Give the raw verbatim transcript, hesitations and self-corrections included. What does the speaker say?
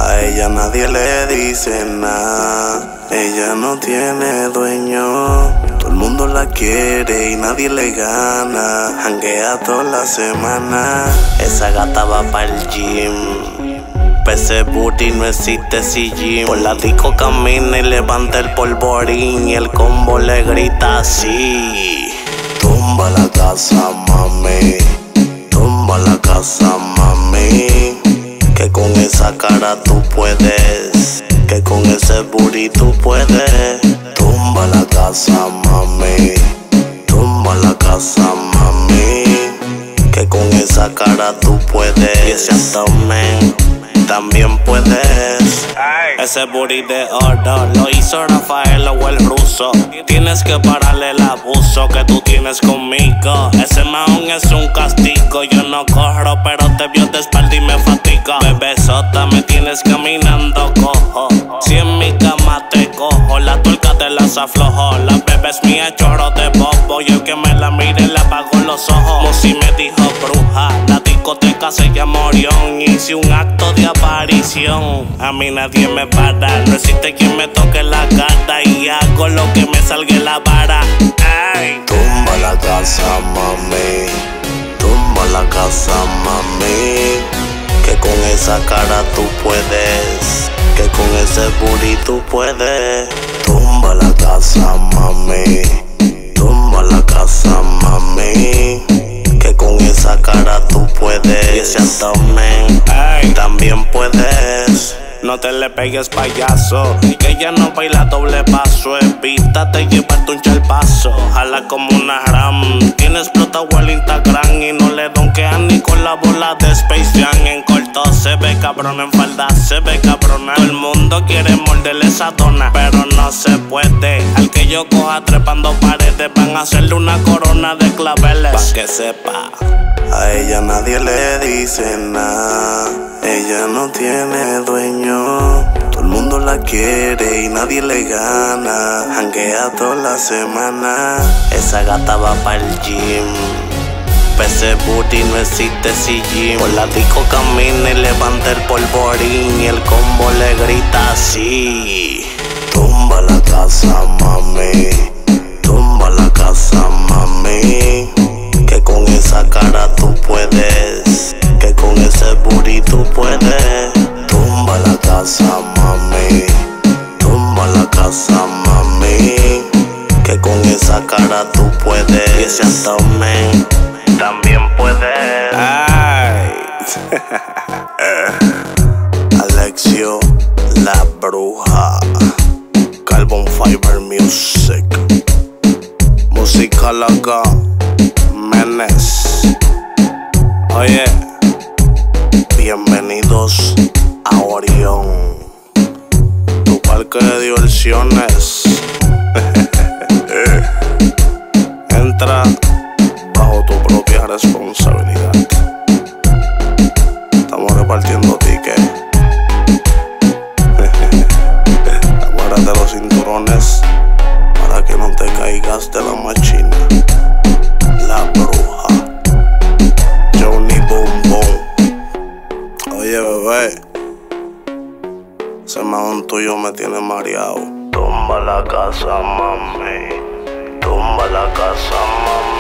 A ella nadie le dice nada, ella no tiene dueño. Todo el mundo la quiere y nadie le gana. Janguea toda la semana. Esa gata va pa'l gym. Pese booty no existe si gym. Por la disco camina y levanta el polvorín. Y el combo le grita así: tumba la casa, mami. Tumba la casa, mami. Que con esa cara tú puedes, que con ese booty tú puedes. Tumba la casa, mami. Tumba la casa, mami. Que con esa cara tú puedes. Y ese abdomen también puedes. Ese booty de oro lo hizo Rafael o el ruso. Tienes que pararle el abuso que tú tienes conmigo. Ese mahón es un castigo. Yo no corro, pero te vio de espalda y me fatiga. Bebesota, me tienes caminando cojo. Si en mi cama te cojo, la tuerca te las aflojo. La bebé es mía, chorro de bobo. Y el que me la mire le apago los ojos. Mosi me dijo bruja, la discoteca se llama Orión. Hice un acto de aparición. A mí nadie me para, no existe quien me toque la cara. Y hago lo que me salga la vara. Ay. Tumba la casa, mami. Tumba la casa, mami. Que con esa cara tú puedes, que con ese booty tú puedes. Tumba la casa, mami. Tumba la casa, mami. Que con esa cara tú puedes. Y ese abdomen también puedes. No te le pegues, payaso, que ella no baila doble paso. Evítate llevarte un chalpazo. Jala como una ram. Tiene explotado el Instagram y no le donkean ni con la bola de Space Jam. En corto se ve cabrón, en falda se ve cabrona. Todo el mundo quiere morderle esa dona, pero no se puede. Al que yo coja trepando paredes, van a hacerle una corona de claveles. Pa' que sepa, a ella nadie le dice nada, ella no tiene dueño. Todo el mundo la quiere y nadie le gana. Janguea toda la semana. Esa gata va pa'l gym. Pese booty no existe si gym. Por la disco camina y levanta el polvorín. Y el combo le grita así: tumba la casa, mami. Tumba la casa, mami. Que con esa cara tú puedes, que con ese booty tú puedes. Tumba la casa, mami. Tumba la casa, mami. Que con esa cara tú puedes. Y ese abdomen también puedes. Ay. Alexio la bruja. Carbon Fiber Music. Música loca. Menes. Oye, bienvenidos a Orión, tu parque de diversiones. Entra bajo tu propia responsabilidad. Estamos repartiendo tickets. Aguárdate los cinturones para que no te caigas de la machina. La bruja, Johnny Boom Boom. Oye, bebé, ese mahón tuyo me tiene mareado. Tumba la casa, mami. Tumba la casa, mami.